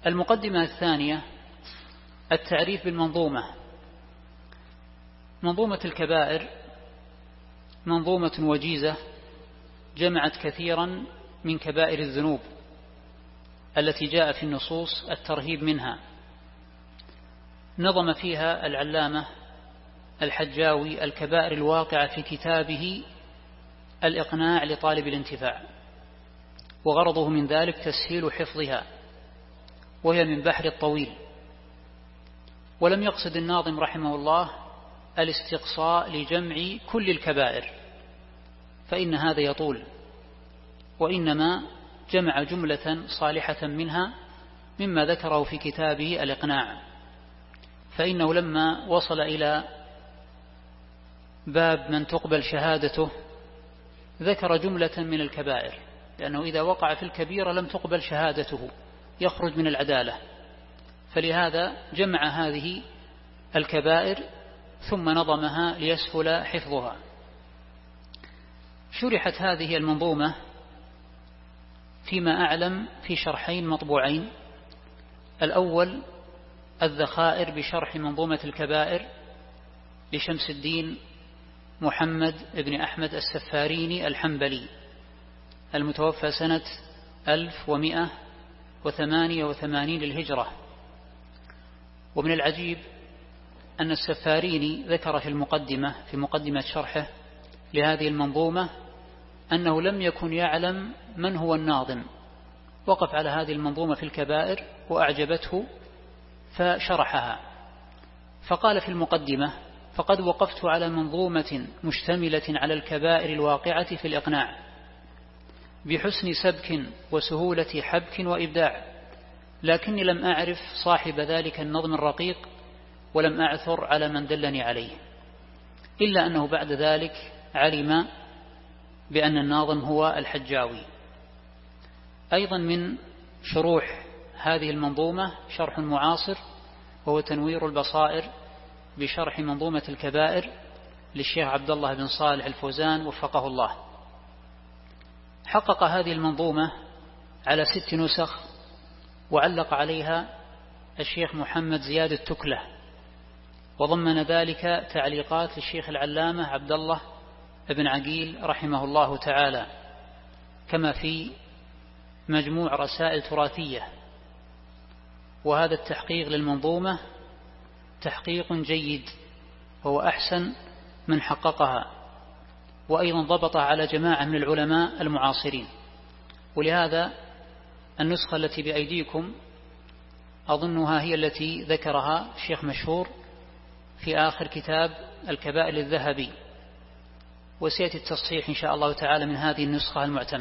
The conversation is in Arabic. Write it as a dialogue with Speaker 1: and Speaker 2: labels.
Speaker 1: المقدمة الثانية التعريف بالمنظومة. منظومة الكبائر منظومة وجيزة جمعت كثيرا من كبائر الذنوب التي جاء في النصوص الترهيب منها. نظم فيها العلامة الحجاوي الكبائر الواقعة في كتابه الإقناع لطالب الانتفاع، وغرضه من ذلك تسهيل حفظها، وهي من بحر الطويل. ولم يقصد الناظم رحمه الله الاستقصاء لجمع كل الكبائر، فإن هذا يطول، وإنما جمع جملة صالحة منها مما ذكره في كتابه الإقناع. فإنه لما وصل إلى باب من تقبل شهادته ذكر جملة من الكبائر، لأنه إذا وقع في الكبيرة لم تقبل شهادته، يخرج من العدالة، فلهذا جمع هذه الكبائر ثم نظمها ليسهل حفظها. شرحت هذه المنظومة فيما أعلم في شرحين مطبوعين. الأول الذخائر بشرح منظومة الكبائر لشمس الدين محمد بن أحمد السفاريني الحنبلي المتوفى سنة 1188 للهجرة. ومن العجيب أن السفاريني ذكر في مقدمة شرحه لهذه المنظومة أنه لم يكن يعلم من هو الناظم، وقف على هذه المنظومة في الكبائر وأعجبته فشرحها، فقال في المقدمة: فقد وقفت على منظومة مشتملة على الكبائر الواقعة في الإقناع بحسن سبك وسهولة حبك وإبداع، لكني لم أعرف صاحب ذلك النظم الرقيق، ولم أعثر على من دلني عليه، إلا أنه بعد ذلك علم بأن الناظم هو الحجاوي. أيضا من شروح هذه المنظومة شرح معاصر، وهو تنوير البصائر بشرح منظومة الكبائر للشيخ عبد الله بن صالح الفوزان وفقه الله. حقق هذه المنظومة على 6 نسخ، وعلق عليها الشيخ محمد زياد التكلة، وضمن ذلك تعليقات للشيخ العلامة عبد الله بن عقيل رحمه الله تعالى، كما في مجموع رسائل تراثية. وهذا التحقيق للمنظومة تحقيق جيد، وهو أحسن من حققها، وأيضا ضبطها على جماعة من العلماء المعاصرين. ولهذا النسخة التي بأيديكم أظنها هي التي ذكرها الشيخ مشهور في آخر كتاب الكبائر الذهبي، وسيأتي التصحيح إن شاء الله تعالى من هذه النسخة المعتمدة.